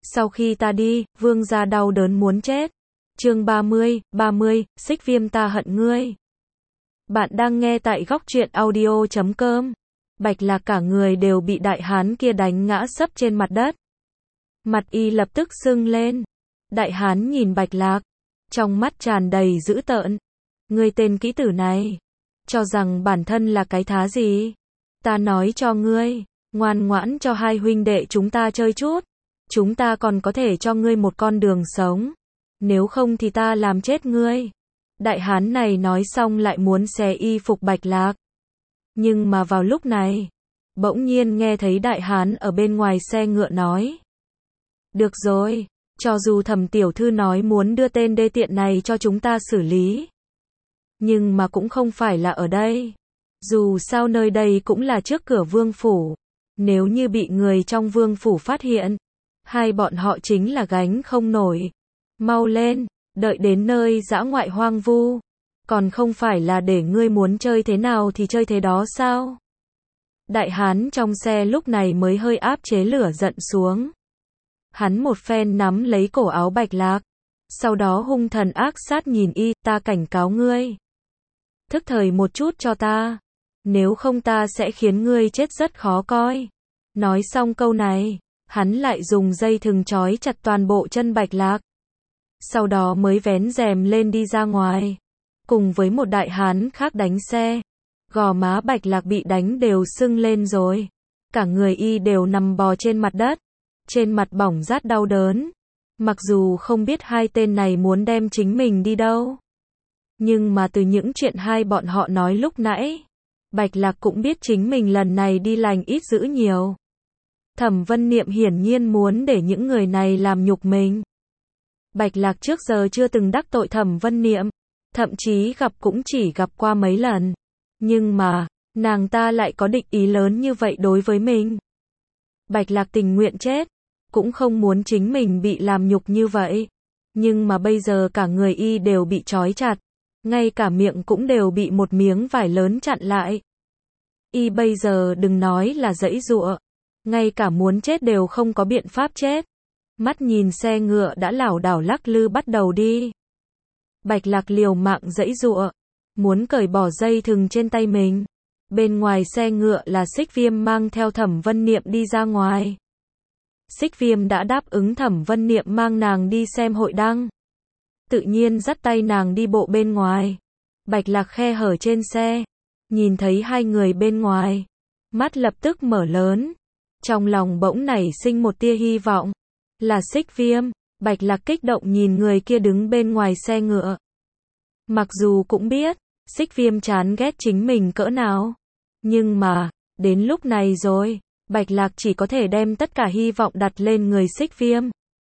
Sau khi ta đi, vương gia đau đớn muốn chết. Chương 30, Xích Viêm ta hận ngươi. Bạn đang nghe tại góc truyện audio.com. Bạch Lạc cả người đều bị đại hán kia đánh ngã sấp trên mặt đất. Mặt y lập tức sưng lên. Đại hán nhìn Bạch Lạc, trong mắt tràn đầy dữ tợn. Ngươi tên kỹ tử này, cho rằng bản thân là cái thá gì? Ta nói cho ngươi, ngoan ngoãn cho hai huynh đệ chúng ta chơi chút. Chúng ta còn có thể cho ngươi một con đường sống. Nếu không thì ta làm chết ngươi. Đại hán này nói xong lại muốn xé y phục Bạch Lạc. Nhưng mà vào lúc này, bỗng nhiên nghe thấy đại hán ở bên ngoài xe ngựa nói. Được rồi, cho dù Thẩm tiểu thư nói muốn đưa tên đê tiện này cho chúng ta xử lý. Nhưng mà cũng không phải là ở đây. Dù sao nơi đây cũng là trước cửa vương phủ. Nếu như bị người trong vương phủ phát hiện, hai bọn họ chính là gánh không nổi. Mau lên, đợi đến nơi dã ngoại hoang vu. Còn không phải là để ngươi muốn chơi thế nào thì chơi thế đó sao? Đại hán trong xe lúc này mới hơi áp chế lửa giận xuống. Hắn một phen nắm lấy cổ áo Bạch Lạc. Sau đó hung thần ác sát nhìn y, ta cảnh cáo ngươi. Thức thời một chút cho ta. Nếu không ta sẽ khiến ngươi chết rất khó coi. Nói xong câu này, hắn lại dùng dây thừng trói chặt toàn bộ chân Bạch Lạc. Sau đó mới vén rèm lên đi ra ngoài. Cùng với một đại hán khác đánh xe. Gò má Bạch Lạc bị đánh đều sưng lên rồi. Cả người y đều nằm bò trên mặt đất. Trên mặt bỏng rát đau đớn. Mặc dù không biết hai tên này muốn đem chính mình đi đâu. Nhưng mà từ những chuyện hai bọn họ nói lúc nãy, Bạch Lạc cũng biết chính mình lần này đi lành ít dữ nhiều. Thẩm Vân Niệm hiển nhiên muốn để những người này làm nhục mình. Bạch Lạc trước giờ chưa từng đắc tội Thẩm Vân Niệm, thậm chí gặp cũng chỉ gặp qua mấy lần. Nhưng mà, nàng ta lại có định ý lớn như vậy đối với mình. Bạch Lạc tình nguyện chết, cũng không muốn chính mình bị làm nhục như vậy. Nhưng mà bây giờ cả người y đều bị trói chặt, ngay cả miệng cũng đều bị một miếng vải lớn chặn lại. Y bây giờ đừng nói là giãy giụa, ngay cả muốn chết đều không có biện pháp chết. Mắt nhìn xe ngựa đã lảo đảo lắc lư bắt đầu đi. Bạch Lạc liều mạng giãy giụa, muốn cởi bỏ dây thừng trên tay mình. Bên ngoài xe ngựa là Xích Viêm mang theo Thẩm Vân Niệm đi ra ngoài. Xích Viêm đã đáp ứng Thẩm Vân Niệm mang nàng đi xem hội đăng. Tự nhiên dắt tay nàng đi bộ bên ngoài. Bạch Lạc khe hở trên xe, nhìn thấy hai người bên ngoài, mắt lập tức mở lớn. Trong lòng bỗng nảy sinh một tia hy vọng. Là Xích Viêm. Bạch Lạc kích động nhìn người kia đứng bên ngoài xe ngựa. Mặc dù cũng biết, Xích Viêm chán ghét chính mình cỡ nào. Nhưng mà, đến lúc này rồi, Bạch Lạc chỉ có thể đem tất cả hy vọng đặt lên người Xích Viêm.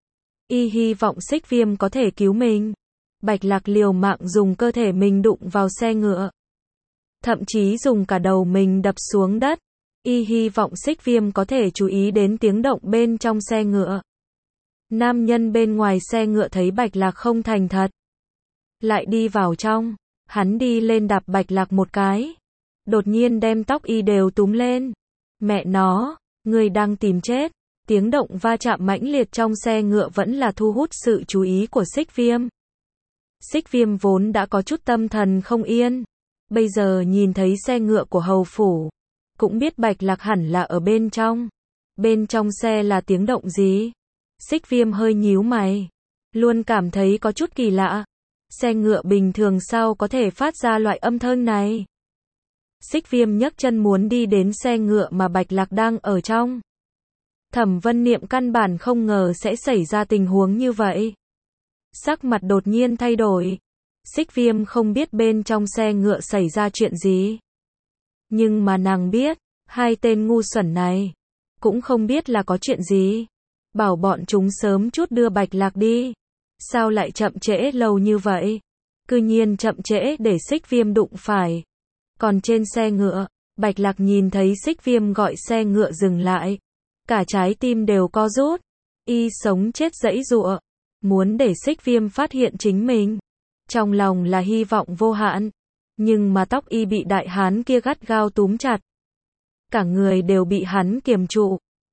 Y hy vọng Xích Viêm có thể cứu mình. Bạch Lạc liều mạng dùng cơ thể mình đụng vào xe ngựa. Thậm chí dùng cả đầu mình đập xuống đất. Y hy vọng Xích Viêm có thể chú ý đến tiếng động bên trong xe ngựa. Nam nhân bên ngoài xe ngựa thấy Bạch Lạc không thành thật, lại đi vào trong. Hắn đi lên đạp Bạch Lạc một cái, đột nhiên đem tóc y đều túm lên. Mẹ nó, người đang tìm chết. Tiếng động va chạm mãnh liệt trong xe ngựa vẫn là thu hút sự chú ý của Xích Viêm. Xích Viêm vốn đã có chút tâm thần không yên, bây giờ nhìn thấy xe ngựa của hầu phủ, cũng biết Bạch Lạc hẳn là ở bên trong. Bên trong xe là tiếng động gì? Xích Viêm hơi nhíu mày, luôn cảm thấy có chút kỳ lạ. Xe ngựa bình thường sao có thể phát ra loại âm thanh này? Xích Viêm nhấc chân muốn đi đến xe ngựa mà Bạch Lạc đang ở trong. Thẩm Vân Niệm căn bản không ngờ sẽ xảy ra tình huống như vậy. Sắc mặt đột nhiên thay đổi. Xích Viêm không biết bên trong xe ngựa xảy ra chuyện gì. Nhưng mà nàng biết, hai tên ngu xuẩn này cũng không biết là có chuyện gì. Bảo bọn chúng sớm chút đưa Bạch Lạc đi. Sao lại chậm trễ lâu như vậy? Cư nhiên chậm trễ để Xích Viêm đụng phải. Còn trên xe ngựa, Bạch Lạc nhìn thấy Xích Viêm gọi xe ngựa dừng lại. Cả trái tim đều co rút. Y sống chết giãy giụa, muốn để Xích Viêm phát hiện chính mình. Trong lòng là hy vọng vô hạn. Nhưng mà tóc y bị đại hán kia gắt gao túm chặt. Cả người đều bị hắn kiềm trụ.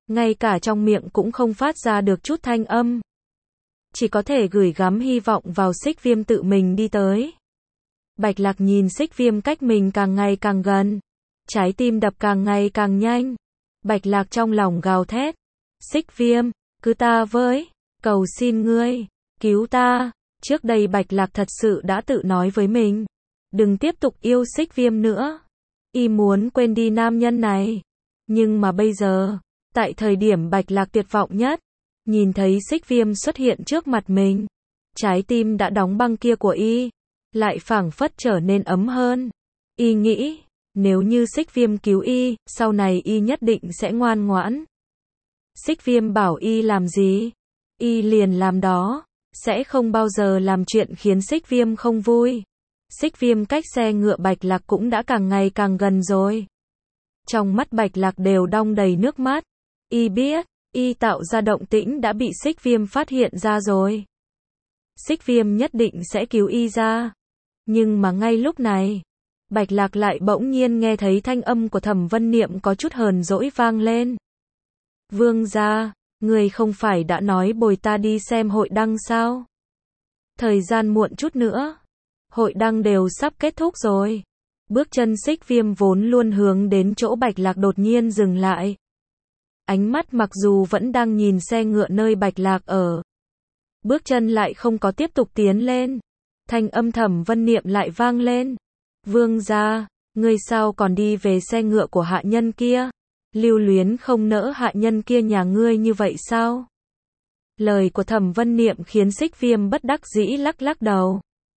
ngay cả trong miệng cũng không phát ra được chút thanh âm. Chỉ có thể gửi gắm hy vọng vào Xích Viêm tự mình đi tới. Bạch Lạc nhìn Xích Viêm cách mình càng ngày càng gần. Trái tim đập càng ngày càng nhanh. Bạch Lạc trong lòng gào thét. Xích Viêm, cứ ta với, cầu xin ngươi, cứu ta. Trước đây Bạch Lạc thật sự đã tự nói với mình. Đừng tiếp tục yêu Xích Viêm nữa. Y muốn quên đi nam nhân này. Nhưng mà bây giờ, tại thời điểm Bạch Lạc tuyệt vọng nhất, nhìn thấy Xích Viêm xuất hiện trước mặt mình. Trái tim đã đóng băng kia của Y lại phảng phất trở nên ấm hơn. Y nghĩ, nếu như Xích Viêm cứu Y, sau này Y nhất định sẽ ngoan ngoãn. Xích Viêm bảo Y làm gì, Y liền làm đó, sẽ không bao giờ làm chuyện khiến Xích Viêm không vui. Xích Viêm cách xe ngựa Bạch Lạc cũng đã càng ngày càng gần rồi. Trong mắt Bạch Lạc đều đong đầy nước mắt. Y biết, Y tạo ra động tĩnh đã bị Xích Viêm phát hiện ra rồi. Xích Viêm nhất định sẽ cứu Y ra. Nhưng mà ngay lúc này, Bạch Lạc lại bỗng nhiên nghe thấy thanh âm của Thẩm Vân Niệm có chút hờn dỗi vang lên. Vương gia, người không phải đã nói bồi ta đi xem hội đăng sao? Thời gian muộn chút nữa. Hội đăng đều sắp kết thúc rồi. Bước chân Xích Viêm vốn luôn hướng đến chỗ Bạch Lạc đột nhiên dừng lại. Ánh mắt mặc dù vẫn đang nhìn xe ngựa nơi Bạch Lạc ở. Bước chân lại không có tiếp tục tiến lên. Thanh âm Thẩm Vân Niệm lại vang lên. Vương gia, ngươi sao còn đi về xe ngựa của hạ nhân kia? Lưu Luyến không nỡ hạ nhân kia nhà ngươi như vậy sao? Lời của Thẩm Vân Niệm khiến Xích Viêm bất đắc dĩ lắc lắc đầu.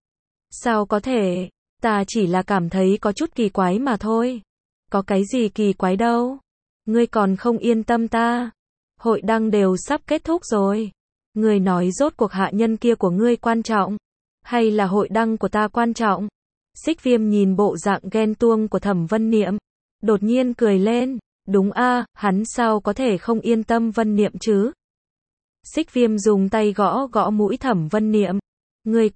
Sao có thể, ta chỉ là cảm thấy có chút kỳ quái mà thôi. Có cái gì kỳ quái đâu? Ngươi còn không yên tâm ta. Hội đăng đều sắp kết thúc rồi. Ngươi nói rốt cuộc hạ nhân kia của ngươi quan trọng, hay là hội đăng của ta quan trọng? Xích Viêm nhìn bộ dạng ghen tuông của Thẩm Vân Niệm, đột nhiên cười lên. Đúng a, hắn sao có thể không yên tâm Vân Niệm chứ? Xích Viêm dùng tay gõ gõ mũi Thẩm Vân Niệm. Ngươi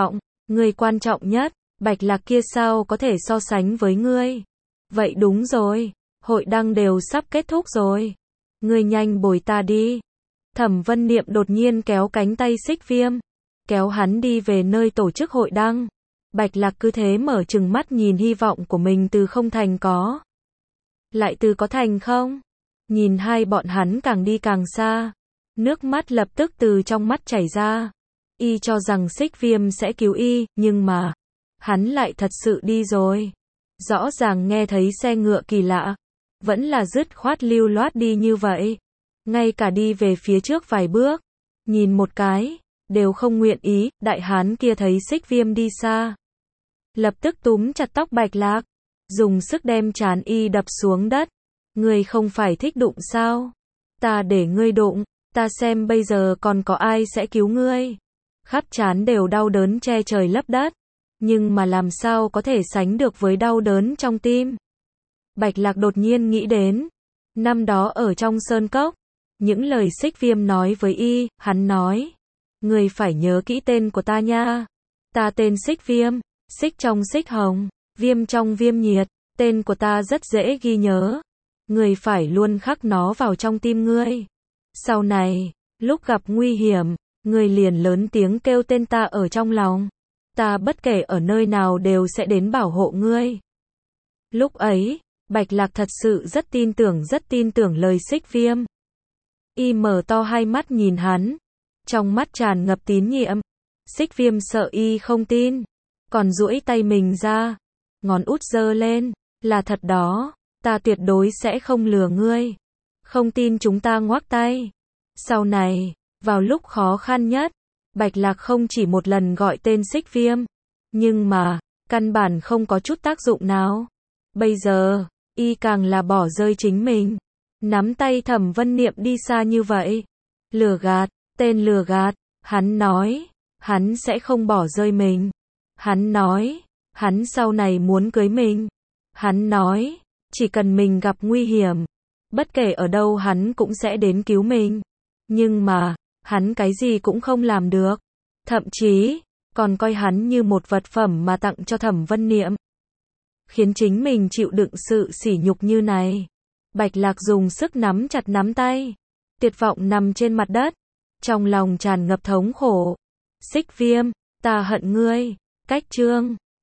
quan trọng nhất, Bạch Lạc kia sao có thể so sánh với ngươi? Vậy đúng rồi, hội đăng đều sắp kết thúc rồi. Ngươi nhanh bồi ta đi. Thẩm Vân Niệm đột nhiên kéo cánh tay Xích Viêm, kéo hắn đi về nơi tổ chức hội đăng. Bạch Lạc cứ thế mở trừng mắt nhìn hy vọng của mình từ không thành có, lại từ có thành không. Nhìn hai bọn hắn càng đi càng xa, nước mắt lập tức từ trong mắt chảy ra. Y cho rằng Xích Viêm sẽ cứu Y, nhưng mà hắn lại thật sự đi rồi. Rõ ràng nghe thấy xe ngựa kỳ lạ, vẫn là dứt khoát lưu loát đi như vậy. Ngay cả đi về phía trước vài bước, nhìn một cái, đều không nguyện ý. Đại hán kia thấy Xích Viêm đi xa, lập tức túm chặt tóc Bạch Lạc, dùng sức đem trán Y đập xuống đất. Ngươi không phải thích đụng sao? Ta để ngươi đụng, ta xem bây giờ còn có ai sẽ cứu ngươi. Khắp trán đều đau đớn che trời lấp đất, nhưng mà làm sao có thể sánh được với đau đớn trong tim. Bạch Lạc đột nhiên nghĩ đến, năm đó ở trong sơn cốc, những lời Xích Viêm nói với Y, hắn nói, ngươi phải nhớ kỹ tên của ta nha. Ta tên Xích Viêm, xích trong xích hồng, viêm trong viêm nhiệt, tên của ta rất dễ ghi nhớ. Ngươi phải luôn khắc nó vào trong tim ngươi. Sau này, lúc gặp nguy hiểm, ngươi liền lớn tiếng kêu tên ta ở trong lòng. Ta bất kể ở nơi nào đều sẽ đến bảo hộ ngươi. Lúc ấy, Bạch Lạc thật sự rất tin tưởng lời Xích Viêm. Y mở to hai mắt nhìn hắn, trong mắt tràn ngập tín nhiệm. Xích Viêm sợ Y không tin, còn duỗi tay mình ra, ngón út giơ lên, là thật đó, ta tuyệt đối sẽ không lừa ngươi. Không tin chúng ta ngoắc tay. Sau này, vào lúc khó khăn nhất, Bạch Lạc không chỉ một lần gọi tên Xích Viêm, nhưng mà, căn bản không có chút tác dụng nào. Bây giờ, Y càng là bỏ rơi chính mình, nắm tay Thẩm Vân Niệm đi xa như vậy. Lừa gạt, tên lừa gạt. Hắn nói, hắn sẽ không bỏ rơi mình. Hắn nói, hắn sau này muốn cưới mình. Hắn nói, chỉ cần mình gặp nguy hiểm, bất kể ở đâu hắn cũng sẽ đến cứu mình. Nhưng mà, hắn cái gì cũng không làm được. Thậm chí, còn coi hắn như một vật phẩm mà tặng cho Thẩm Vân Niệm. Khiến chính mình chịu đựng sự sỉ nhục như này. Bạch Lạc dùng sức nắm chặt nắm tay. Tuyệt vọng nằm trên mặt đất. Trong lòng tràn ngập thống khổ. Xích Viêm, ta hận ngươi. Cách chương